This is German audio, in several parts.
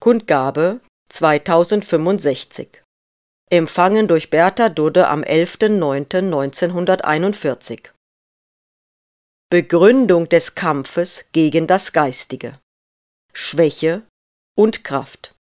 Kundgabe 2065. Empfangen durch Bertha Dudde am 11.09.1941. Begründung des Kampfes gegen das Geistige. Schwäche und Kraft.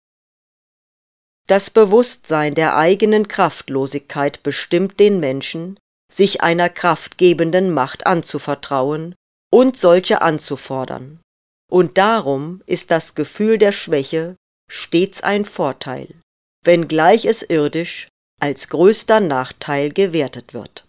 Das Bewusstsein der eigenen Kraftlosigkeit bestimmt den Menschen, sich einer kraftgebenden Macht anzuvertrauen und solche anzufordern. Und darum ist das Gefühl der Schwäche stets ein Vorteil, wenngleich es irdisch als größter Nachteil gewertet wird.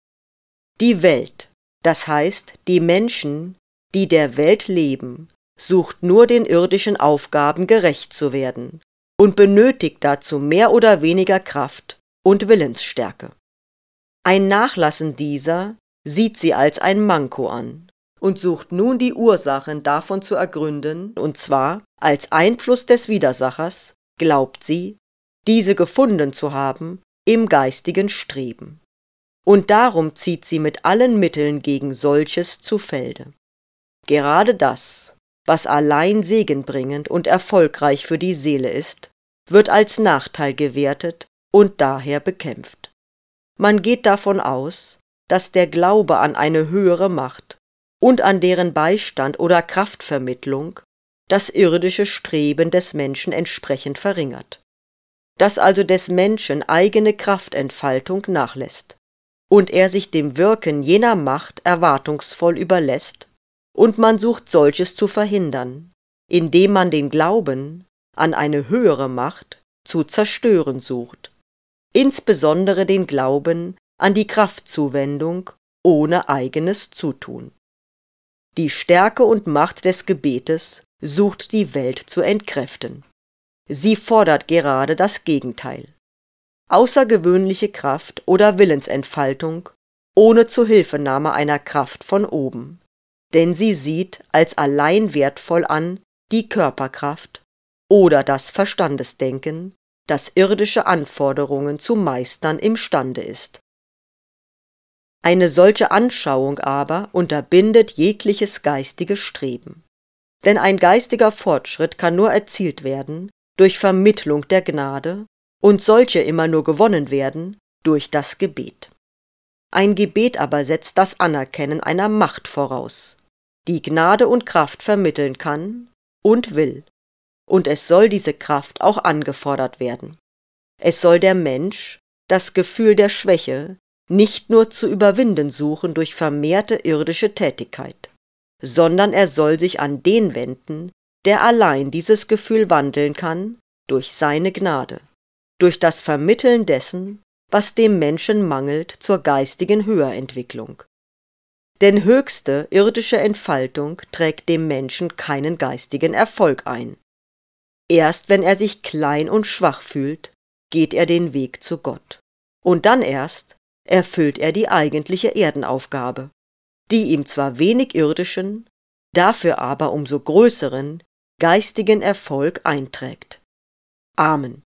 Die Welt, das heißt die Menschen, die der Welt leben, sucht nur den irdischen Aufgaben gerecht zu werden und benötigt dazu mehr oder weniger Kraft und Willensstärke. Ein Nachlassen dieser sieht sie als ein Manko an und sucht nun die Ursachen davon zu ergründen, und zwar als Einfluss des Widersachers, glaubt sie, diese gefunden zu haben im geistigen Streben. Und darum zieht sie mit allen Mitteln gegen solches zu Felde. Gerade das, was allein segenbringend und erfolgreich für die Seele ist, wird als Nachteil gewertet und daher bekämpft. Man geht davon aus, dass der Glaube an eine höhere Macht und an deren Beistand oder Kraftvermittlung das irdische Streben des Menschen entsprechend verringert, dass also des Menschen eigene Kraftentfaltung nachlässt und er sich dem Wirken jener Macht erwartungsvoll überlässt, und man sucht solches zu verhindern, indem man den Glauben an eine höhere Macht zu zerstören sucht, insbesondere den Glauben an die Kraftzuwendung ohne eigenes Zutun. Die Stärke und Macht des Gebetes sucht die Welt zu entkräften. Sie fordert gerade das Gegenteil: außergewöhnliche Kraft oder Willensentfaltung ohne Zuhilfenahme einer Kraft von oben, denn sie sieht als allein wertvoll an die Körperkraft oder das Verstandesdenken, das irdische Anforderungen zu meistern imstande ist. Eine solche Anschauung aber unterbindet jegliches geistiges Streben, denn ein geistiger Fortschritt kann nur erzielt werden durch Vermittlung der Gnade, und solche immer nur gewonnen werden durch das Gebet. Ein Gebet aber setzt das Anerkennen einer Macht voraus, die Gnade und Kraft vermitteln kann und will, und es soll diese Kraft auch angefordert werden. Es soll der Mensch das Gefühl der Schwäche nicht nur zu überwinden suchen durch vermehrte irdische Tätigkeit, sondern er soll sich an den wenden, der allein dieses Gefühl wandeln kann durch seine Gnade, durch das Vermitteln dessen, was dem Menschen mangelt zur geistigen Höherentwicklung. Denn höchste irdische Entfaltung trägt dem Menschen keinen geistigen Erfolg ein. Erst wenn er sich klein und schwach fühlt, geht er den Weg zu Gott. Und dann erst erfüllt er die eigentliche Erdenaufgabe, die ihm zwar wenig irdischen, dafür aber umso größeren geistigen Erfolg einträgt. Amen.